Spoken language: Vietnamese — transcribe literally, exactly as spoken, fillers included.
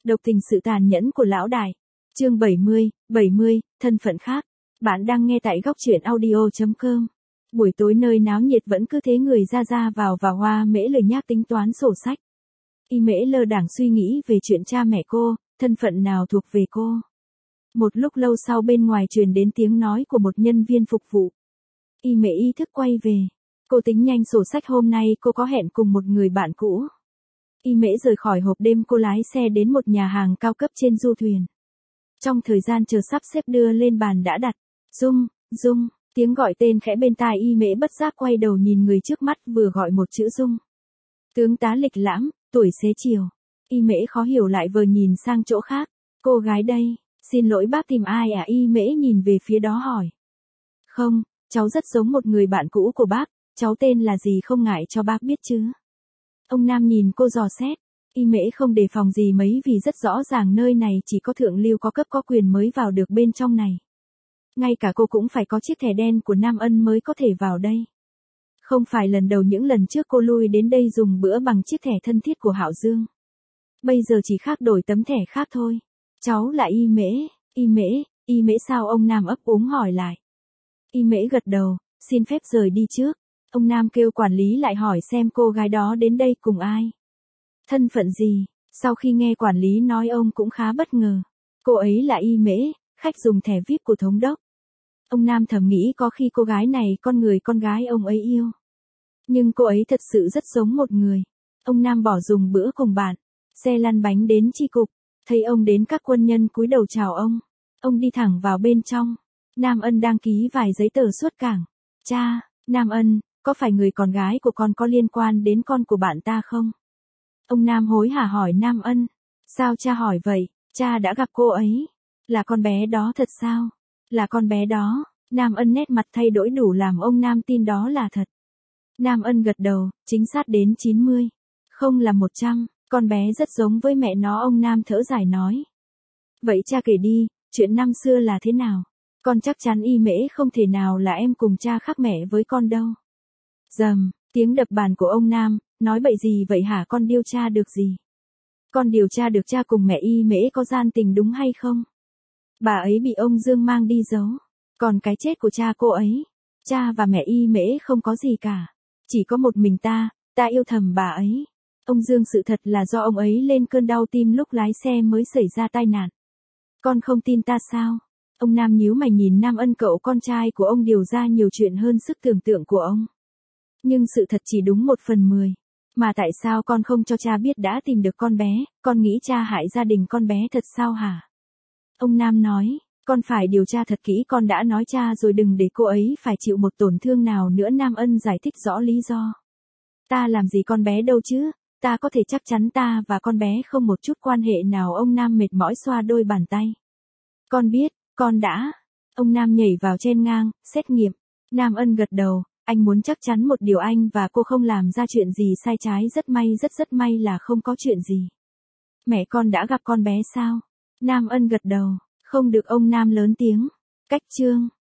Độc tình sự tàn nhẫn của lão đại. Chương bảy mươi, bảy mươi, thân phận khác. Bạn đang nghe tại góc truyện audio chấm com. Buổi tối nơi náo nhiệt vẫn cứ thế người ra ra vào và Hoa Mễ lời nhác tính toán sổ sách. Y Mễ lơ đãng suy nghĩ về chuyện cha mẹ cô, thân phận nào thuộc về cô. Một lúc lâu sau bên ngoài truyền đến tiếng nói của một nhân viên phục vụ. Y Mễ ý thức quay về. Cô tính nhanh sổ sách hôm nay cô có hẹn cùng một người bạn cũ. Y Mễ rời khỏi hộp đêm cô lái xe đến một nhà hàng cao cấp trên du thuyền. Trong thời gian chờ sắp xếp đưa lên bàn đã đặt. Dung, Dung, tiếng gọi tên khẽ bên tai Y Mễ bất giác quay đầu nhìn người trước mắt vừa gọi một chữ Dung. Tướng tá lịch lãm, tuổi xế chiều. Y Mễ khó hiểu lại vừa nhìn sang chỗ khác. Cô gái đây, xin lỗi bác tìm ai à? Y Mễ nhìn về phía đó hỏi. Không, cháu rất giống một người bạn cũ của bác, cháu tên là gì không ngại cho bác biết chứ. Ông Nam nhìn cô dò xét. Y Mễ không đề phòng gì mấy vì rất rõ ràng nơi này chỉ có thượng lưu có cấp có quyền mới vào được bên trong này. Ngay cả cô cũng phải có chiếc thẻ đen của Nam Ân mới có thể vào đây. Không phải lần đầu những lần trước cô lui đến đây dùng bữa bằng chiếc thẻ thân thiết của Hạo Dương. Bây giờ chỉ khác đổi tấm thẻ khác thôi. Cháu là Y Mễ, Y Mễ, Y Mễ sao? Ông Nam ấp úng hỏi lại. Y Mễ gật đầu, xin phép rời đi trước. Ông Nam kêu quản lý lại hỏi xem cô gái đó đến đây cùng ai. Thân phận gì? Sau khi nghe quản lý nói ông cũng khá bất ngờ. Cô ấy là Y Mễ, khách dùng thẻ vi ai pi của thống đốc. Ông Nam thầm nghĩ có khi cô gái này con người con gái ông ấy yêu. Nhưng cô ấy thật sự rất giống một người. Ông Nam bỏ dùng bữa cùng bạn. Xe lăn bánh đến chi cục. Thấy ông đến các quân nhân cúi đầu chào ông. Ông đi thẳng vào bên trong. Nam Ân đang ký vài giấy tờ xuất cảng. Cha, Nam Ân, có phải người con gái của con có liên quan đến con của bạn ta không? Ông Nam hối hả hỏi Nam Ân. Sao cha hỏi vậy? Cha đã gặp cô ấy. Là con bé đó thật sao? Là con bé đó. Nam Ân nét mặt thay đổi đủ làm ông Nam tin đó là thật. Nam Ân gật đầu, chính xác đến chín mươi. Không là một trăm, con bé rất giống với mẹ nó. Ông Nam thở dài nói. Vậy cha kể đi, chuyện năm xưa là thế nào? Con chắc chắn Y Mễ không thể nào là em cùng cha khác mẹ với con đâu. Dầm, tiếng đập bàn của ông Nam, nói bậy gì vậy hả? Con điều tra được gì? Con điều tra được cha cùng mẹ Y Mễ có gian tình đúng hay không? Bà ấy bị ông Dương mang đi giấu. Còn cái chết của cha cô ấy, cha và mẹ Y Mễ không có gì cả. Chỉ có một mình ta, ta yêu thầm bà ấy. Ông Dương sự thật là do ông ấy lên cơn đau tim lúc lái xe mới xảy ra tai nạn. Con không tin ta sao? Ông Nam nhíu mày nhìn Nam Ân, cậu con trai của ông điều ra nhiều chuyện hơn sức tưởng tượng của ông. Nhưng sự thật chỉ đúng một phần mười. Mà tại sao con không cho cha biết đã tìm được con bé? Con nghĩ cha hại gia đình con bé thật sao hả? Ông Nam nói, con phải điều tra thật kỹ. Con đã nói cha rồi, đừng để cô ấy phải chịu một tổn thương nào nữa. Nam Ân giải thích rõ lý do. Ta làm gì con bé đâu chứ? Ta có thể chắc chắn ta và con bé không một chút quan hệ nào. Ông Nam mệt mỏi xoa đôi bàn tay. Con biết, con đã. Ông Nam nhảy vào chen ngang, xét nghiệm. Nam Ân gật đầu, anh muốn chắc chắn một điều, anh và cô không làm ra chuyện gì sai trái. Rất may, rất rất may là không có chuyện gì. Mẹ con đã gặp con bé sao? Nam Ân gật đầu, không được. Ông Nam lớn tiếng. Cách chương.